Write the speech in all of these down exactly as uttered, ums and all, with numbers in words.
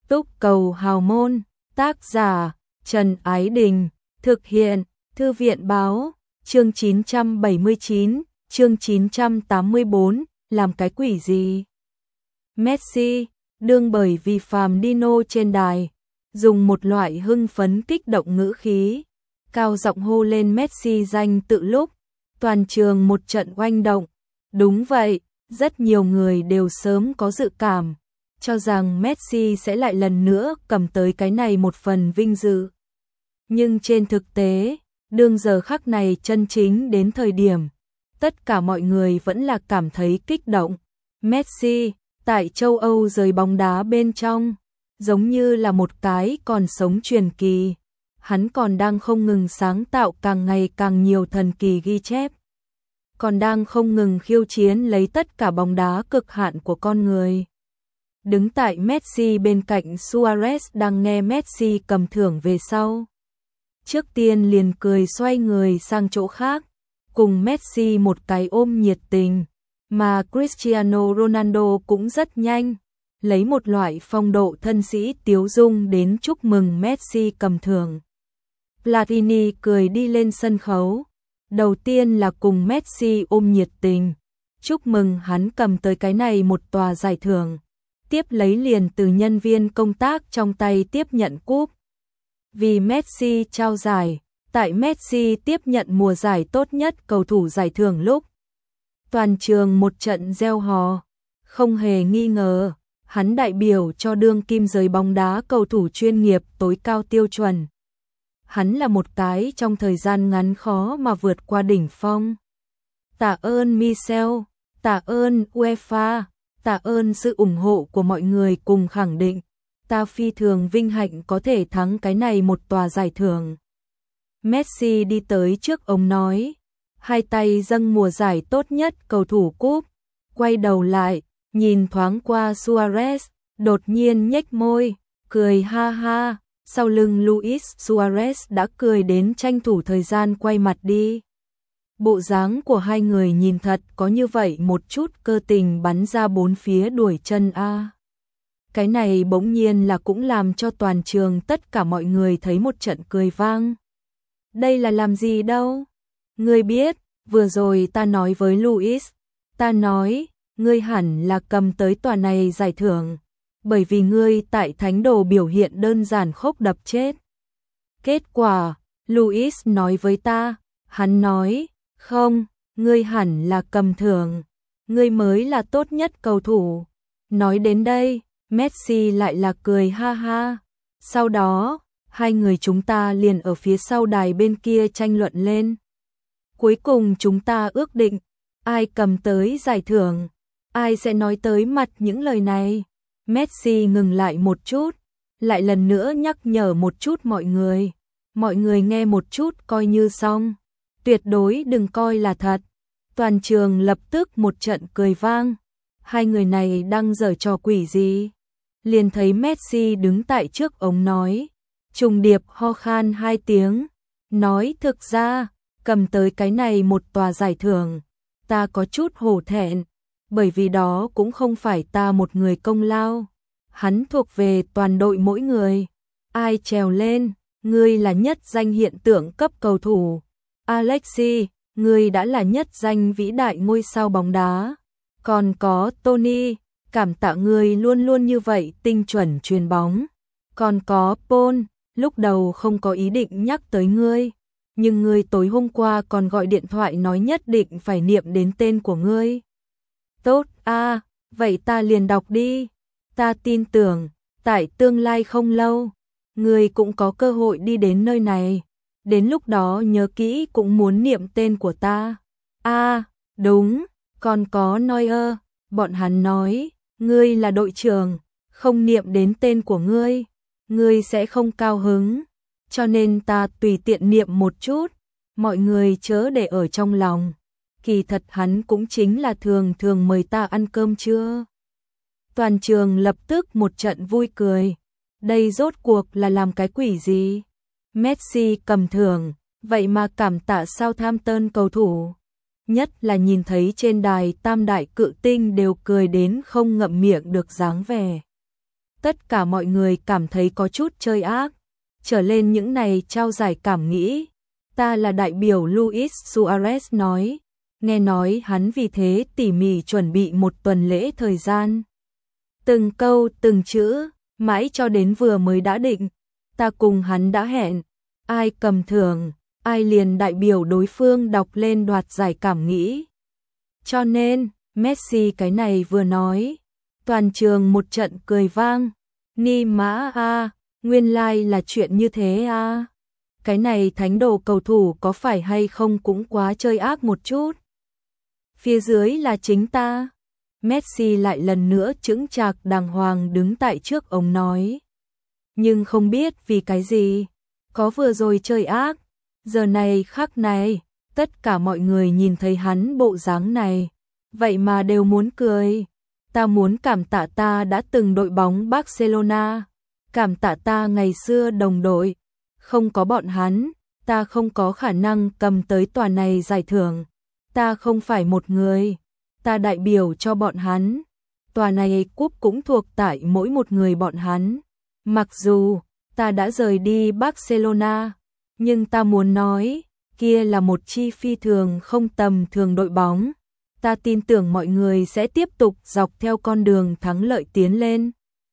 Túc cầu hào môn, tác giả Trần Ái Đình, thực hiện Thư viện Báo, chương chín trăm bảy mươi chín, chương chín trăm tám mươi tư, làm cái quỷ gì? Messi, đương bởi vì phàm Dino trên đài, dùng một loại hưng phấn kích động ngữ khí, cao giọng hô lên Messi danh tự lúc, toàn trường một trận oanh động. Đúng vậy, rất nhiều người đều sớm có dự cảm, cho rằng Messi sẽ lại lần nữa cầm tới cái này một phần vinh dự. Nhưng trên thực tế, đương giờ khắc này chân chính đến thời điểm, tất cả mọi người vẫn là cảm thấy kích động. Messi, tại châu Âu giới bóng đá bên trong, giống như là một cái còn sống truyền kỳ. Hắn còn đang không ngừng sáng tạo càng ngày càng nhiều thần kỳ ghi chép. Còn đang không ngừng khiêu chiến lấy tất cả bóng đá cực hạn của con người. Đứng tại Messi bên cạnh Suarez đang nghe Messi cầm thưởng về sau. Trước tiên liền cười xoay người sang chỗ khác, cùng Messi một cái ôm nhiệt tình, mà Cristiano Ronaldo cũng rất nhanh, lấy một loại phong độ thân sĩ tiếu dung đến chúc mừng Messi cầm thưởng. Platini cười đi lên sân khấu, đầu tiên là cùng Messi ôm nhiệt tình, chúc mừng hắn cầm tới cái này một tòa giải thưởng, tiếp lấy liền từ nhân viên công tác trong tay tiếp nhận cúp. Vì Messi trao giải, tại Messi tiếp nhận mùa giải tốt nhất cầu thủ giải thưởng lúc, toàn trường một trận reo hò, không hề nghi ngờ, hắn đại biểu cho đương kim giới bóng đá cầu thủ chuyên nghiệp tối cao tiêu chuẩn. Hắn là một cái trong thời gian ngắn khó mà vượt qua đỉnh phong. Tạ ơn Michel, tạ ơn UEFA, tạ ơn sự ủng hộ của mọi người cùng khẳng định, ta phi thường vinh hạnh có thể thắng cái này một tòa giải thưởng. Messi đi tới trước ống nói, hai tay dâng mùa giải tốt nhất cầu thủ cúp, quay đầu lại, nhìn thoáng qua Suarez, đột nhiên nhếch môi, cười ha ha, sau lưng Luis Suarez đã cười đến tranh thủ thời gian quay mặt đi. Bộ dáng của hai người nhìn thật có như vậy một chút cơ tình bắn ra bốn phía đuổi chân a. Cái này bỗng nhiên là cũng làm cho toàn trường tất cả mọi người thấy một trận cười vang. Đây là làm gì đâu? Ngươi biết, vừa rồi ta nói với Luis, ta nói, ngươi hẳn là cầm tới tòa này giải thưởng, bởi vì ngươi tại thánh đồ biểu hiện đơn giản khốc đập chết. Kết quả, Luis nói với ta, hắn nói, không, ngươi hẳn là cầm thưởng, ngươi mới là tốt nhất cầu thủ. Nói đến đây, Messi lại là cười ha ha. Sau đó, hai người chúng ta liền ở phía sau đài bên kia tranh luận lên. Cuối cùng chúng ta ước định, ai cầm tới giải thưởng, ai sẽ nói tới mặt những lời này. Messi ngừng lại một chút, lại lần nữa nhắc nhở một chút mọi người. Mọi người nghe một chút coi như xong, tuyệt đối đừng coi là thật. Toàn trường lập tức một trận cười vang. Hai người này đang giở trò quỷ gì? Liền thấy Messi đứng tại trước ống nói, trùng điệp ho khan hai tiếng, nói thực ra, cầm tới cái này một tòa giải thưởng, ta có chút hổ thẹn, bởi vì đó cũng không phải ta một người công lao, hắn thuộc về toàn đội mỗi người. Ai trèo lên, ngươi là nhất danh hiện tượng cấp cầu thủ. Alexis, ngươi đã là nhất danh vĩ đại ngôi sao bóng đá. Còn có Tony, cảm tạ ngươi luôn luôn như vậy tinh chuẩn chuyền bóng. Còn có Paul, lúc đầu không có ý định nhắc tới ngươi, nhưng ngươi tối hôm qua còn gọi điện thoại nói nhất định phải niệm đến tên của ngươi. Tốt a, à, vậy ta liền đọc đi. Ta tin tưởng, tại tương lai không lâu, ngươi cũng có cơ hội đi đến nơi này. Đến lúc đó nhớ kỹ cũng muốn niệm tên của ta. A, à, đúng, còn có Neuer, bọn hắn nói, ngươi là đội trưởng, không niệm đến tên của ngươi, ngươi sẽ không cao hứng. Cho nên ta tùy tiện niệm một chút, mọi người chớ để ở trong lòng. Kỳ thật hắn cũng chính là thường thường mời ta ăn cơm trưa. Toàn trường lập tức một trận vui cười. Đây rốt cuộc là làm cái quỷ gì? Messi cầm thưởng, vậy mà cảm tạ Southampton cầu thủ. Nhất là nhìn thấy trên đài tam đại cự tinh đều cười đến không ngậm miệng được dáng vẻ. tất cả mọi người cảm thấy có chút chơi ác. Trở lên những này trao giải cảm nghĩ. Ta là đại biểu Luis Suarez nói. Nghe nói hắn vì thế tỉ mỉ chuẩn bị một tuần lễ thời gian. Từng câu từng chữ, mãi cho đến vừa mới đã định. Ta cùng hắn đã hẹn, ai cầm thưởng, ai liền đại biểu đối phương đọc lên đoạt giải cảm nghĩ. Cho nên, Messi cái này vừa nói, toàn trường một trận cười vang. Ni mã a, nguyên lai like là chuyện như thế a. À. Cái này thánh đồ cầu thủ có phải hay không cũng quá chơi ác một chút. Phía dưới là chính ta. Messi lại lần nữa chững chạc đàng hoàng đứng tại trước ống nói. Nhưng không biết vì cái gì, có vừa rồi chơi ác, giờ này khắc này, tất cả mọi người nhìn thấy hắn bộ dáng này, vậy mà đều muốn cười. Ta muốn cảm tạ ta đã từng đội bóng Barcelona, cảm tạ ta ngày xưa đồng đội, không có bọn hắn, ta không có khả năng cầm tới tòa này giải thưởng. Ta không phải một người, ta đại biểu cho bọn hắn. Tòa này cúp cũng thuộc tại mỗi một người bọn hắn. Mặc dù ta đã rời đi Barcelona, nhưng ta muốn nói, kia là một chi phi thường không tầm thường đội bóng. Ta tin tưởng mọi người sẽ tiếp tục dọc theo con đường thắng lợi tiến lên.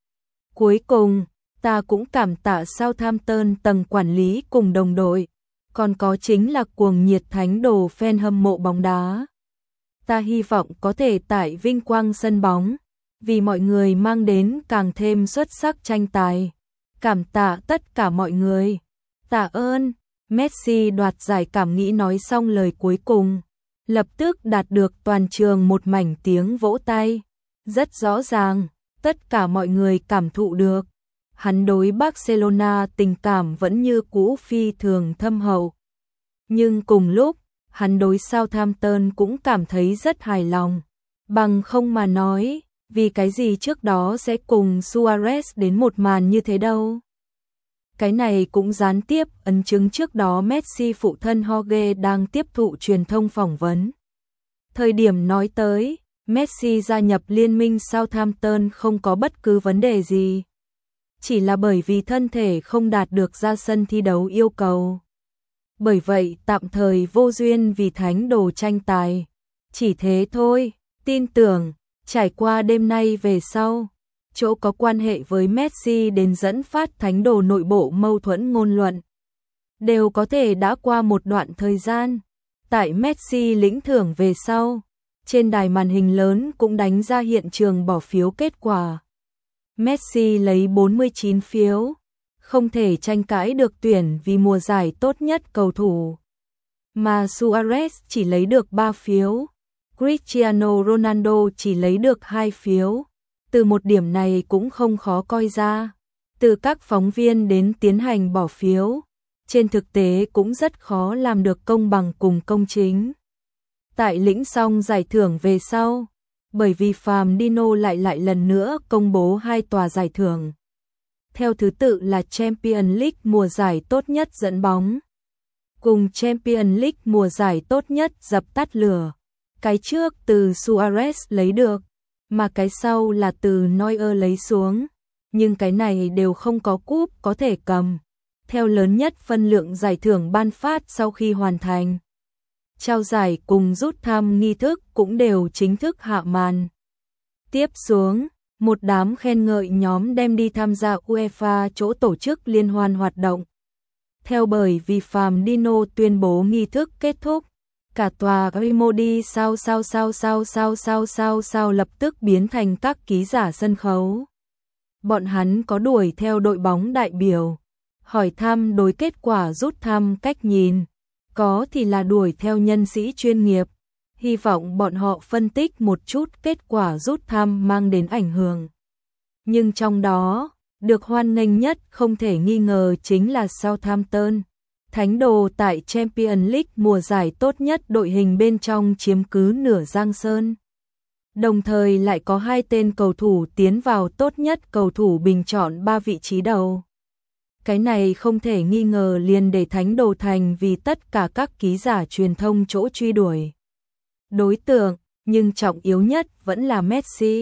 Cuối cùng, ta cũng cảm tạ Southampton tầng quản lý cùng đồng đội, còn có chính là cuồng nhiệt thánh đồ fan hâm mộ bóng đá. Ta hy vọng có thể tại vinh quang sân bóng, vì mọi người mang đến càng thêm xuất sắc tranh tài. Cảm tạ tất cả mọi người. Tạ ơn. Messi đoạt giải cảm nghĩ nói xong lời cuối cùng, lập tức đạt được toàn trường một mảnh tiếng vỗ tay. Rất rõ ràng, tất cả mọi người cảm thụ được. Hắn đối Barcelona tình cảm vẫn như cũ phi thường thâm hậu. Nhưng cùng lúc, hắn đối Southampton cũng cảm thấy rất hài lòng. Bằng không mà nói, vì cái gì trước đó sẽ cùng Suarez đến một màn như thế đâu. Cái này cũng gián tiếp ấn chứng trước đó Messi phụ thân Jorge đang tiếp thụ truyền thông phỏng vấn. Thời điểm nói tới, Messi gia nhập liên minh Southampton không có bất cứ vấn đề gì. Chỉ là bởi vì thân thể không đạt được ra sân thi đấu yêu cầu. Bởi vậy tạm thời vô duyên vì thánh đồ tranh tài. Chỉ thế thôi, tin tưởng, trải qua đêm nay về sau, chỗ có quan hệ với Messi đến dẫn phát thánh đồ nội bộ mâu thuẫn ngôn luận. Đều có thể đã qua một đoạn thời gian. Tại Messi lĩnh thưởng về sau, trên đài màn hình lớn cũng đánh ra hiện trường bỏ phiếu kết quả. Messi lấy bốn mươi chín phiếu, không thể tranh cãi được tuyển vì mùa giải tốt nhất cầu thủ. Mà Suarez chỉ lấy được ba phiếu, Cristiano Ronaldo chỉ lấy được hai phiếu. Từ một điểm này cũng không khó coi ra. Từ các phóng viên đến tiến hành bỏ phiếu, trên thực tế cũng rất khó làm được công bằng cùng công chính. Tại lĩnh xong giải thưởng về sau, bởi vì Florentino lại lại lần nữa công bố hai tòa giải thưởng. Theo thứ tự là Champions League mùa giải tốt nhất dẫn bóng, cùng Champions League mùa giải tốt nhất dập tắt lửa. Cái trước từ Suarez lấy được, mà cái sau là từ Neuer lấy xuống. Nhưng cái này đều không có cúp có thể cầm. Theo lớn nhất phân lượng giải thưởng ban phát sau khi hoàn thành. Trao giải cùng rút thăm nghi thức cũng đều chính thức hạ màn. Tiếp xuống, một đám khen ngợi nhóm đem đi tham gia UEFA chỗ tổ chức liên hoan hoạt động. Theo bởi vì Florentino tuyên bố nghi thức kết thúc, cả tòa Grimodi sao sao sao sao sao sao sao sao lập tức biến thành các ký giả sân khấu. Bọn hắn có đuổi theo đội bóng đại biểu, hỏi thăm đối kết quả rút thăm cách nhìn, có thì là đuổi theo nhân sĩ chuyên nghiệp, hy vọng bọn họ phân tích một chút kết quả rút thăm mang đến ảnh hưởng. Nhưng trong đó, được hoan nghênh nhất không thể nghi ngờ chính là Southampton. Thánh đồ tại Champions League mùa giải tốt nhất đội hình bên trong chiếm cứ nửa giang sơn. Đồng thời lại có hai tên cầu thủ tiến vào tốt nhất cầu thủ bình chọn ba vị trí đầu. Cái này không thể nghi ngờ liền để thánh đồ thành vì tất cả các ký giả truyền thông chỗ truy đuổi. Đối tượng, nhưng trọng yếu nhất vẫn là Messi.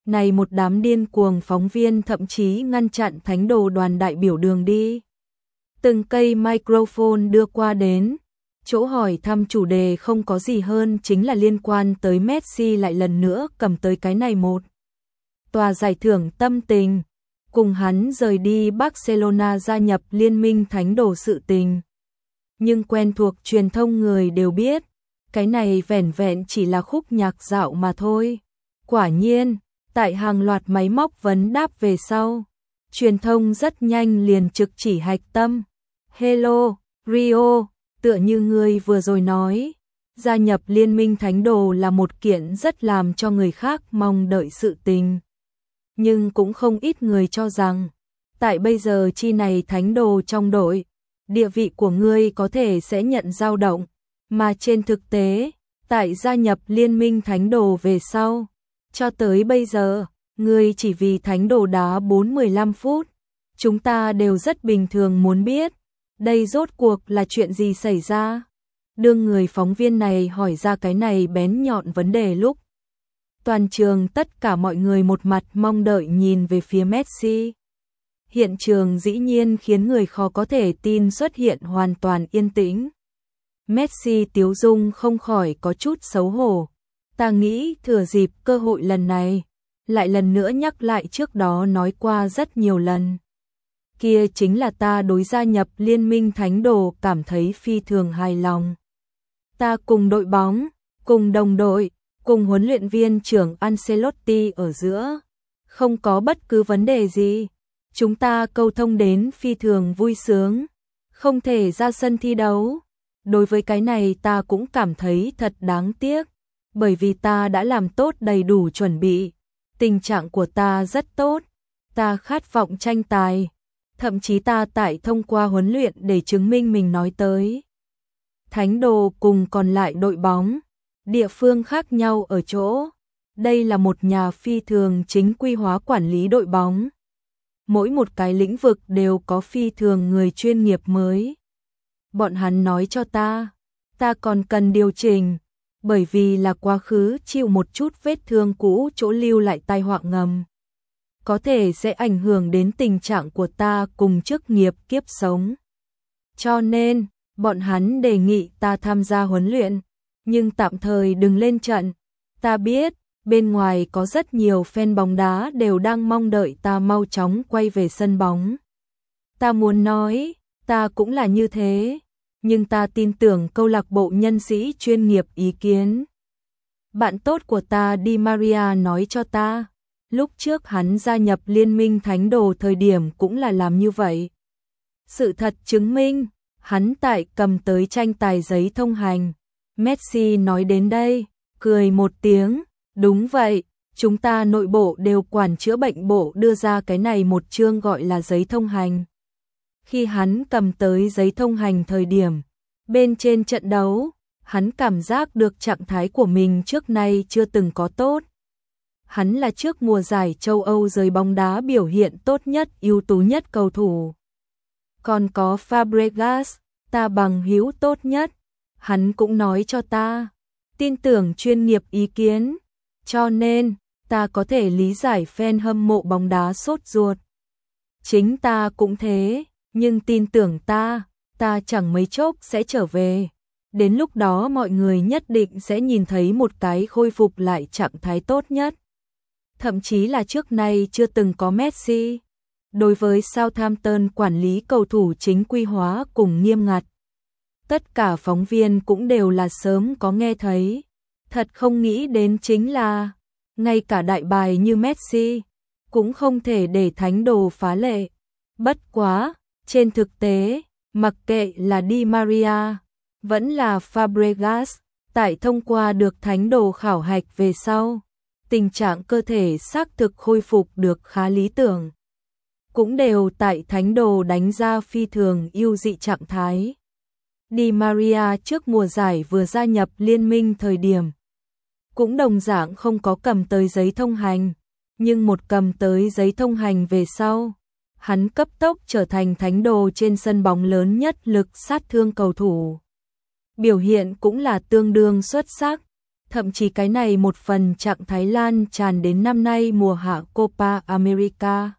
Này một đám điên cuồng phóng viên thậm chí ngăn chặn thánh đồ đoàn đại biểu đường đi. Từng cây microphone đưa qua đến. Chỗ hỏi thăm chủ đề không có gì hơn chính là liên quan tới Messi lại lần nữa cầm tới cái này một tòa giải thưởng tâm tình. Cùng hắn rời đi Barcelona gia nhập liên minh thánh đồ sự tình. Nhưng quen thuộc truyền thông người đều biết, cái này vẻn vẹn chỉ là khúc nhạc dạo mà thôi. Quả nhiên, tại hàng loạt máy móc vấn đáp về sau, truyền thông rất nhanh liền trực chỉ hạch tâm. Hello, Rio, tựa như người vừa rồi nói, gia nhập liên minh thánh đồ là một kiện rất làm cho người khác mong đợi sự tình. Nhưng cũng không ít người cho rằng, tại bây giờ chi này thánh đồ trong đội, địa vị của ngươi có thể sẽ nhận dao động, mà trên thực tế, tại gia nhập liên minh thánh đồ về sau, cho tới bây giờ, ngươi chỉ vì thánh đồ đá bốn mười lăm phút, chúng ta đều rất bình thường muốn biết, đây rốt cuộc là chuyện gì xảy ra? Đương người phóng viên này hỏi ra cái này bén nhọn vấn đề lúc. Toàn trường tất cả mọi người một mặt mong đợi nhìn về phía Messi. Hiện trường dĩ nhiên khiến người khó có thể tin xuất hiện hoàn toàn yên tĩnh. Messi tiếu dung không khỏi có chút xấu hổ. Ta nghĩ thừa dịp cơ hội lần này, lại lần nữa nhắc lại trước đó nói qua rất nhiều lần. Kia chính là ta đối gia nhập liên minh thánh đồ cảm thấy phi thường hài lòng. Ta cùng đội bóng, cùng đồng đội, cùng huấn luyện viên trưởng Ancelotti ở giữa, không có bất cứ vấn đề gì. Chúng ta câu thông đến phi thường vui sướng, không thể ra sân thi đấu. Đối với cái này ta cũng cảm thấy thật đáng tiếc, bởi vì ta đã làm tốt đầy đủ chuẩn bị, tình trạng của ta rất tốt, ta khát vọng tranh tài, thậm chí ta tại thông qua huấn luyện để chứng minh mình nói tới. Thánh đồ cùng còn lại đội bóng, địa phương khác nhau ở chỗ, đây là một nhà phi thường chính quy hóa quản lý đội bóng. Mỗi một cái lĩnh vực đều có phi thường người chuyên nghiệp mới. Bọn hắn nói cho ta, ta còn cần điều chỉnh, bởi vì là quá khứ chịu một chút vết thương cũ chỗ lưu lại tai họa ngầm. Có thể sẽ ảnh hưởng đến tình trạng của ta cùng chức nghiệp kiếp sống. Cho nên, bọn hắn đề nghị ta tham gia huấn luyện, nhưng tạm thời đừng lên trận. Ta biết, bên ngoài có rất nhiều fan bóng đá đều đang mong đợi ta mau chóng quay về sân bóng. Ta muốn nói, ta cũng là như thế, nhưng ta tin tưởng câu lạc bộ nhân sĩ chuyên nghiệp ý kiến. Bạn tốt của ta Di Maria nói cho ta, lúc trước hắn gia nhập liên minh thánh đồ thời điểm cũng là làm như vậy. Sự thật chứng minh, hắn tại cầm tới tranh tài giấy thông hành. Messi nói đến đây, cười một tiếng, đúng vậy, chúng ta nội bộ đều quản chữa bệnh bộ đưa ra cái này một chương gọi là giấy thông hành. Khi hắn cầm tới giấy thông hành thời điểm, bên trên trận đấu, hắn cảm giác được trạng thái của mình trước nay chưa từng có tốt. Hắn là trước mùa giải châu Âu giới bóng đá biểu hiện tốt nhất, ưu tú nhất cầu thủ. Còn có Fabregas, ta bằng hữu tốt nhất, hắn cũng nói cho ta, tin tưởng chuyên nghiệp ý kiến, cho nên, ta có thể lý giải fan hâm mộ bóng đá sốt ruột. Chính ta cũng thế, nhưng tin tưởng ta, ta chẳng mấy chốc sẽ trở về. Đến lúc đó mọi người nhất định sẽ nhìn thấy một cái khôi phục lại trạng thái tốt nhất. Thậm chí là trước nay chưa từng có Messi. Đối với Southampton quản lý cầu thủ chính quy hóa cùng nghiêm ngặt. Tất cả phóng viên cũng đều là sớm có nghe thấy. Thật không nghĩ đến chính là, ngay cả đại bài như Messi, cũng không thể để thánh đồ phá lệ. Bất quá, trên thực tế, mặc kệ là Di Maria, vẫn là Fabregas, tại thông qua được thánh đồ khảo hạch về sau, tình trạng cơ thể xác thực khôi phục được khá lý tưởng. Cũng đều tại thánh đồ đánh ra phi thường ưu dị trạng thái. Di Maria trước mùa giải vừa gia nhập liên minh thời điểm, cũng đồng dạng không có cầm tới giấy thông hành, nhưng một cầm tới giấy thông hành về sau, hắn cấp tốc trở thành thánh đồ trên sân bóng lớn nhất lực sát thương cầu thủ. Biểu hiện cũng là tương đương xuất sắc, Thậm chí cái này một phần trạng thái lan tràn đến năm nay mùa hạ Copa America.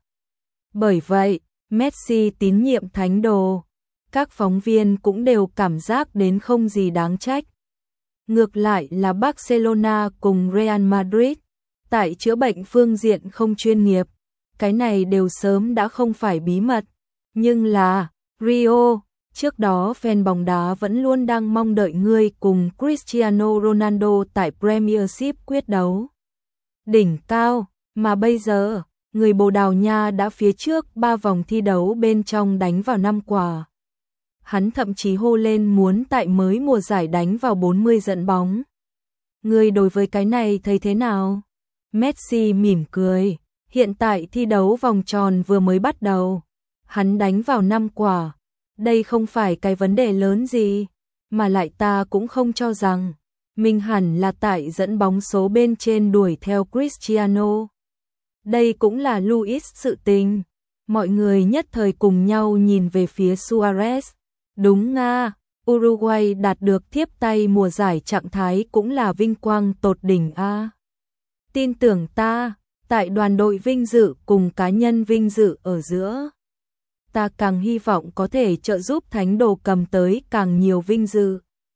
Bởi vậy, Messi tín nhiệm thánh đồ, các phóng viên cũng đều cảm giác đến không gì đáng trách. Ngược lại là Barcelona cùng Real Madrid, tại chữa bệnh phương diện không chuyên nghiệp, cái này đều sớm đã không phải bí mật. Nhưng là, Rio, trước đó fan bóng đá vẫn luôn đang mong đợi ngươi cùng Cristiano Ronaldo tại Premiership quyết đấu đỉnh cao, mà bây giờ, người Bồ Đào Nha đã phía trước ba vòng thi đấu bên trong đánh vào năm quả. Hắn thậm chí hô lên muốn tại mới mùa giải đánh vào bốn mươi dẫn bóng. Ngươi đối với cái này thấy thế nào? Messi mỉm cười, hiện tại thi đấu vòng tròn vừa mới bắt đầu. Hắn đánh vào năm quả. Đây không phải cái vấn đề lớn gì, mà lại ta cũng không cho rằng mình hẳn là tại dẫn bóng số bên trên đuổi theo Cristiano. Đây cũng là Luis sự tình. Mọi người nhất thời cùng nhau nhìn về phía Suarez. Đúng nga, Uruguay đạt được thiếp tay mùa giải trạng thái cũng là vinh quang tột đỉnh a. Tin tưởng ta, tại đoàn đội vinh dự cùng cá nhân vinh dự ở giữa, ta càng hy vọng có thể trợ giúp thánh đồ cầm tới càng nhiều vinh dự.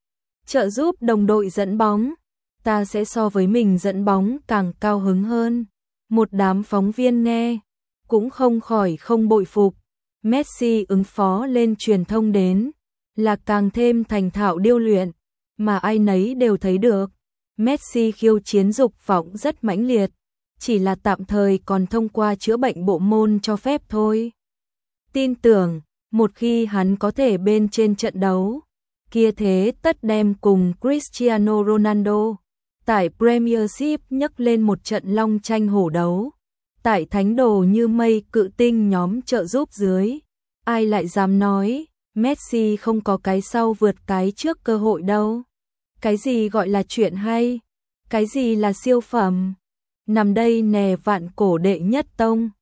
Trợ giúp đồng đội dẫn bóng, ta sẽ so với mình dẫn bóng càng cao hứng hơn. Một đám phóng viên nghe, cũng không khỏi không bội phục. Messi ứng phó lên truyền thông đến, là càng thêm thành thạo điêu luyện, mà ai nấy đều thấy được. Messi khiêu chiến dục vọng rất mãnh liệt, chỉ là tạm thời còn thông qua chữa bệnh bộ môn cho phép thôi. Tin tưởng, một khi hắn có thể bên trên trận đấu, kia thế tất đem cùng Cristiano Ronaldo tại Premiership nhấc lên một trận long tranh hổ đấu. Tại thánh đồ như mây cự tinh nhóm trợ giúp dưới, ai lại dám nói Messi không có cái sau vượt cái trước cơ hội đâu. Cái gì gọi là chuyện hay? Cái gì là siêu phẩm? Nằm đây nè vạn cổ đệ nhất tông.